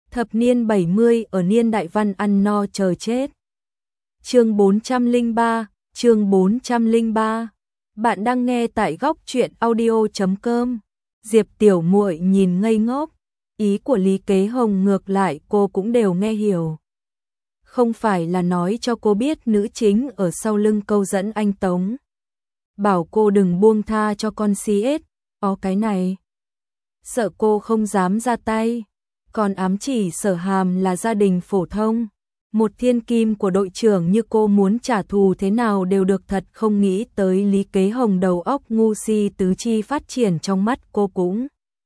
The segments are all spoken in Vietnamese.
Thập niên 70 ở niên đại văn ăn no chờ chết. Chương 403, chương 403. Bạn đang nghe tại góc truyện audio.com. Diệp Tiểu Muội nhìn ngây ngốc, ý của Lý Kế Hồng ngược lại cô cũng đều nghe hiểu. Không phải là nói cho cô biết nữ chính ở sau lưng câu dẫn anh Tống. Bảo cô đừng buông tha cho con CS, cái này. Sợ cô không dám ra tay, còn ám chỉ Sở Hàm là gia đình phổ thông. Một thiên kim của đội trưởng như cô muốn trả thù thế nào đều được, thật không nghĩ tới Lý Kế Hồng đầu óc ngu si tứ chi phát triển trong mắt cô cũng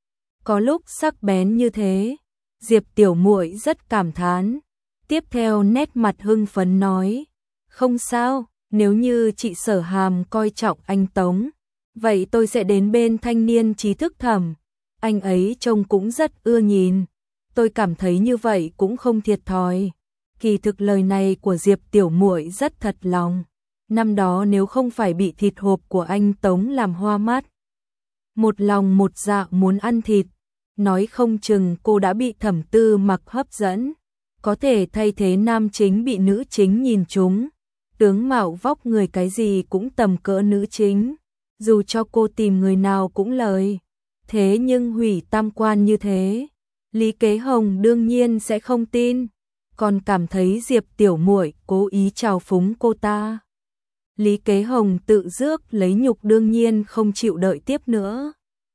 có lúc sắc bén như thế. Diệp Tiểu Muội rất cảm thán. Tiếp theo nét mặt hưng phấn nói, không sao, nếu như chị Sở Hàm coi trọng anh Tống, vậy tôi sẽ đến bên thanh niên trí thức Thẩm, anh ấy trông cũng rất ưa nhìn, tôi cảm thấy như vậy cũng không thiệt thòi. Kỳ thực lời này của Diệp Tiểu Muội rất thật lòng. Năm đó nếu không phải bị thịt hộp của anh Tống làm hoa mắt, một lòng một dạ muốn ăn thịt, nói không chừng cô đã bị Thẩm Tư Mặc hấp dẫn, có thể thay thế nam chính bị nữ chính nhìn trúng. Tướng mạo vóc người cái gì cũng tầm cỡ nữ chính, dù cho cô tìm người nào cũng lời. Thế nhưng hủy tam quan như thế, Lý Kế Hồng đương nhiên sẽ không tin, còn cảm thấy Diệp Tiểu Muội cố ý trào phúng cô ta. Lý Kế Hồng tự rước lấy nhục, đương nhiên không chịu đợi tiếp nữa.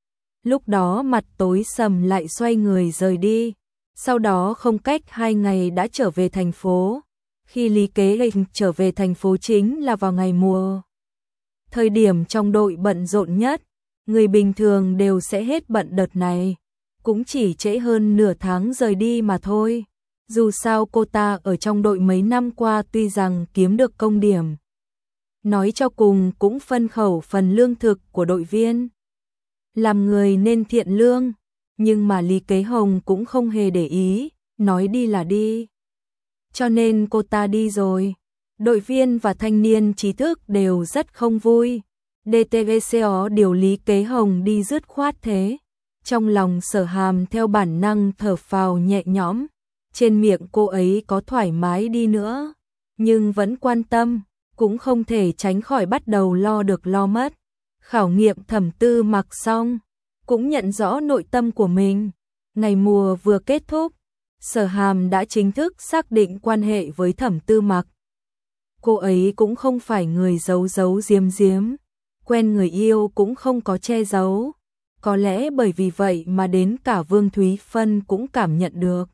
Lúc đó mặt tối sầm lại xoay người rời đi, sau đó không cách 2 ngày đã trở về thành phố. Khi Lý Kế Hồng trở về thành phố chính là vào ngày mùa. Thời điểm trong đội bận rộn nhất, người bình thường đều sẽ hết bận đợt này, cũng chỉ trễ hơn nửa tháng rời đi mà thôi. Dù sao cô ta ở trong đội mấy năm qua tuy rằng kiếm được công điểm, nói cho cùng cũng phân khẩu phần lương thực của đội viên. Làm người nên thiện lương, nhưng mà Lý Kế Hồng cũng không hề để ý, nói đi là đi. Cho nên cô ta đi rồi, đội viên và thanh niên trí thức đều rất không vui. DTVCO điều Lý Kế Hồng đi dứt khoát thế. Trong lòng Sở Hàm theo bản năng thở phào nhẹ nhõm, trên miệng cô ấy có thoải mái đi nữa, nhưng vẫn quan tâm, cũng không thể tránh khỏi bắt đầu lo được lo mất. Khảo nghiệm Thẩm Tư Mặc xong, cũng nhận rõ nội tâm của mình. Ngày mùa vừa kết thúc, Sở Hàm đã chính thức xác định quan hệ với Thẩm Tư Mặc. Cô ấy cũng không phải người giấu giấu giếm giếm, quen người yêu cũng không có che giấu. Có lẽ bởi vì vậy mà đến cả Vương Thúy Phân cũng cảm nhận được.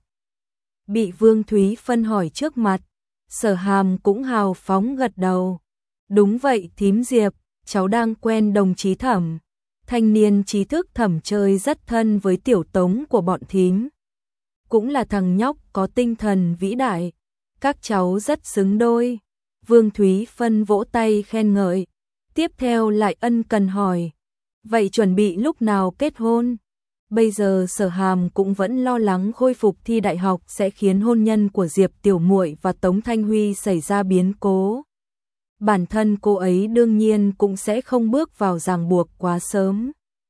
Bị Vương Thúy Phân hỏi trước mặt, Sở Hàm cũng hào phóng gật đầu. Đúng vậy thím Diệp, cháu đang quen đồng chí Thẩm. Thanh niên trí thức Thẩm chơi rất thân với tiểu Tống của bọn thím. Cũng là thằng nhóc có tinh thần vĩ đại. Các cháu rất xứng đôi. Vương Thúy Phân vỗ tay khen ngợi. Tiếp theo lại ân cần hỏi, vậy chuẩn bị lúc nào kết hôn? Bây giờ Sở Hàm cũng vẫn lo lắng khôi phục thi đại học sẽ khiến hôn nhân của Diệp Tiểu Muội và Tống Thanh Huy xảy ra biến cố. Bản thân cô ấy đương nhiên cũng sẽ không bước vào ràng buộc quá sớm.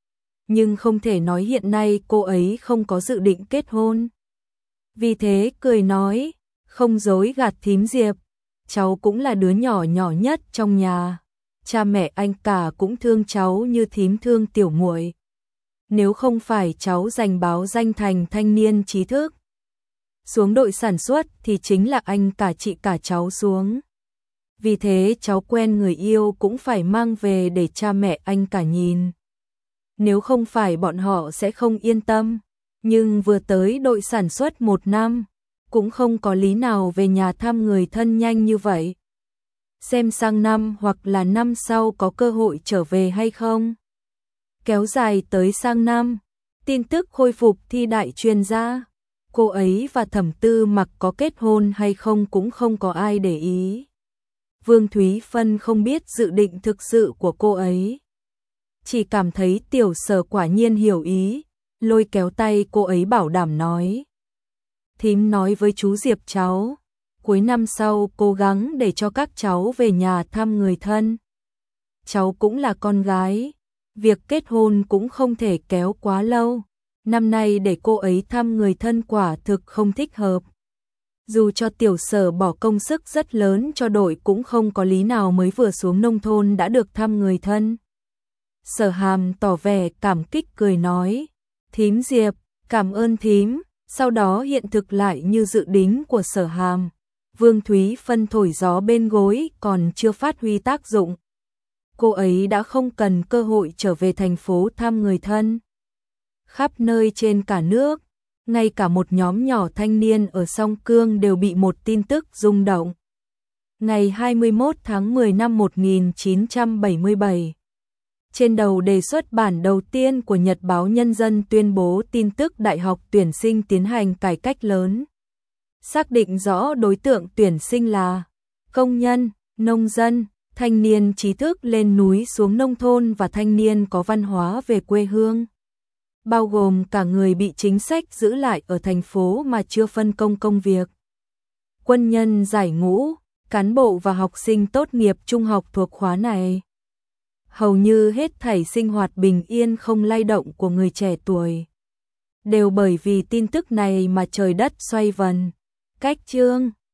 Nhưng không thể nói hiện nay cô ấy không có dự định kết hôn. Vì thế cười nói, không dối gạt thím Diệp, cháu cũng là đứa nhỏ nhỏ nhất trong nhà. Cha mẹ anh cả cũng thương cháu như thím thương Tiểu Muội. Nếu không phải cháu giành báo danh thành thanh niên trí thức, xuống đội sản xuất thì chính là anh cả chị cả cháu xuống. Vì thế cháu quen người yêu cũng phải mang về để cha mẹ anh cả nhìn. Nếu không phải bọn họ sẽ không yên tâm. Nhưng vừa tới đội sản xuất 1 năm, cũng không có lý nào về nhà thăm người thân nhanh như vậy. Xem sang năm hoặc là năm sau có cơ hội trở về hay không. Kéo dài tới sang năm, tin tức khôi phục thi đại truyền ra. Cô ấy và Thẩm Tư Mặc có kết hôn hay không cũng không có ai để ý. Vương Thúy Phân không biết dự định thực sự của cô ấy. Chỉ cảm thấy Tiểu Sở quả nhiên hiểu ý, lôi kéo tay cô ấy bảo đảm nói. Thím nói với chú Diệp cháu, cuối năm sau cố gắng để cho các cháu về nhà thăm người thân. Cháu cũng là con gái, việc kết hôn cũng không thể kéo quá lâu. Năm nay để cô ấy thăm người thân quả thực không thích hợp. Dù cho tiểu Sở bỏ công sức rất lớn cho đội cũng không có lý nào mới vừa xuống nông thôn đã được thăm người thân. Sở Hàm tỏ vẻ cảm kích cười nói, thím Diệp, cảm ơn thím. Sau đó hiện thực lại như dự tính của Sở Hàm. Vương Thúy Phân thổi gió bên gối còn chưa phát huy tác dụng. Cô ấy đã không cần cơ hội trở về thành phố thăm người thân. Khắp nơi trên cả nước, ngay cả một nhóm nhỏ thanh niên ở Song Cương đều bị một tin tức rung động. Ngày 21 tháng 10 năm 1977, trên đầu đề xuất bản đầu tiên của Nhật báo Nhân dân tuyên bố tin tức đại học tuyển sinh tiến hành cải cách lớn. Xác định rõ đối tượng tuyển sinh là công nhân, nông dân, thanh niên trí thức lên núi xuống nông thôn và thanh niên có văn hóa về quê hương. Bao gồm cả người bị chính sách giữ lại ở thành phố mà chưa phân công công việc. Quân nhân giải ngũ, cán bộ và học sinh tốt nghiệp trung học thuộc khóa này. Hầu như hết thảy sinh hoạt bình yên không lay động của người trẻ tuổi. Đều bởi vì tin tức này mà trời đất xoay vần. Cách chương